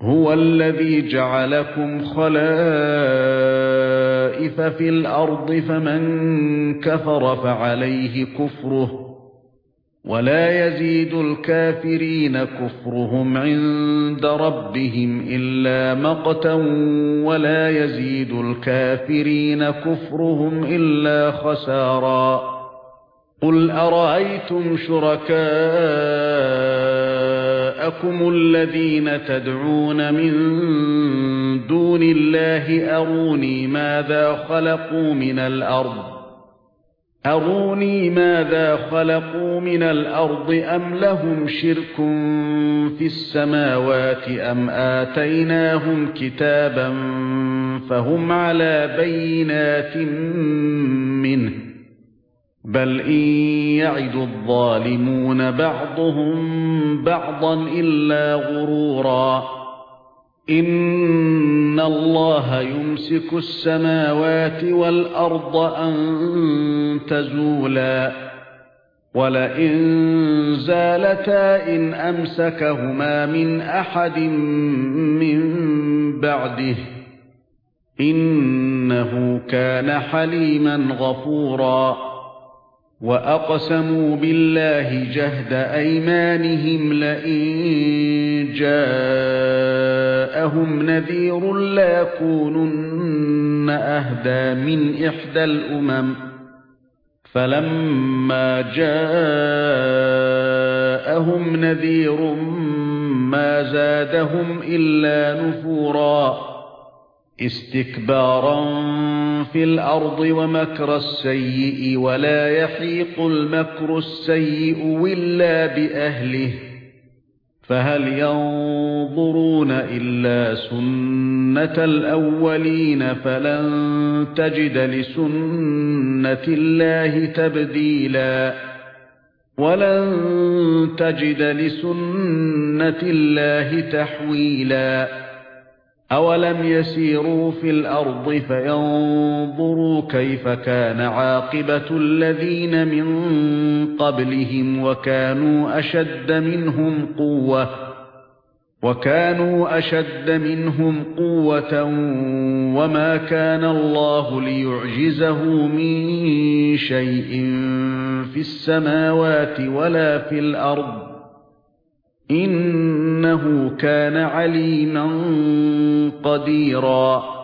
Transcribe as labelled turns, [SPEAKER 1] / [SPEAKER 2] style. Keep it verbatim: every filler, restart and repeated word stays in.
[SPEAKER 1] هُوَ الَّذِي جَعَلَكُمْ خَلَائِفَ فِي الْأَرْضِ فَمَن كَفَرَ فَعَلَيْهِ كُفْرُهُ وَلَا يَزِيدُ الْكَافِرِينَ كُفْرُهُمْ عِندَ رَبِّهِمْ إِلَّا مَقْتًا وَلَا يَزِيدُ الْكَافِرِينَ كُفْرُهُمْ إِلَّا خَسَارًا قُلْ أَرَأَيْتُمْ شُرَكَاءَكُمُ الَّذِينَ تَدْعُونَ مِن دُونِ اللَّهِ أَرُونِي مَاذَا خَلَقُوا مِنَ الْأَرْضِ أَرُونِي مَاذَا خَلَقُوا مِنَ الْأَرْضِ أَمْ لَهُمْ شِرْكٌ فِي السَّمَاوَاتِ أَمْ آتَيْنَاهُمْ كِتَابًا فَهُمْ عَلَى بَيِّنَاتٍ مِّنْهُ بَلْ إِن يَعِدُ الظَّالِمُونَ بَعْضُهُم بَعْضًا إِلَّا غُرُورًا إِنَّ اللَّهَ يُمْسِكُ السَّمَاوَاتِ وَالْأَرْضَ أَن تَزُولَا وَلَئِن زَالَتَا إِنْ أَمْسَكَهُمَا مِنْ أَحَدٍ مِّن بَعْدِهِ إِنَّهُ كَانَ حَلِيمًا غَفُورًا وَأَقْسَمُوا بِاللَّهِ جَهْدَ أَيْمَانِهِمْ لَئِن جَاءَهُمْ نَذِيرٌ لَّيَكُونُنَّ أَهْدَىٰ مِنْ إِحْدَى الْأُمَمِ فَلَمَّا جَاءَهُمْ نَذِيرٌ مَّا زَادَهُمْ إِلَّا نُفُورًا اسْتِكْبَارًا فِي الْأَرْضِ وَمَكْرَ السَّيِّئِ وَلَا يَحِيقُ الْمَكْرُ السَّيِّئُ إِلَّا بِأَهْلِهِ فَهَلْ يَنظُرُونَ إِلَّا سُنَّةَ الْأَوَّلِينَ فَلَن تَجِدَ لِسُنَّةِ اللَّهِ تَبْدِيلًا وَلَن تَجِدَ لِسُنَّةِ اللَّهِ تَحْوِيلًا أَوَلَمْ يَسِيرُوا فِي الْأَرْضِ فَيَنظُرُوا كَيْفَ كَانَ عَاقِبَةُ الَّذِينَ مِن قَبْلِهِمْ وَكَانُوا أَشَدَّ مِنْهُمْ قُوَّةً وَكَانُوا أَشَدَّ مِنْهُمْ قُوَّةً وَمَا كَانَ اللَّهُ لِيُعْجِزَهُ مِن شَيْءٍ فِي السَّمَاوَاتِ وَلَا فِي الْأَرْضِ إِنَّهُ كَانَ عَلِيمًا قَدِيرًا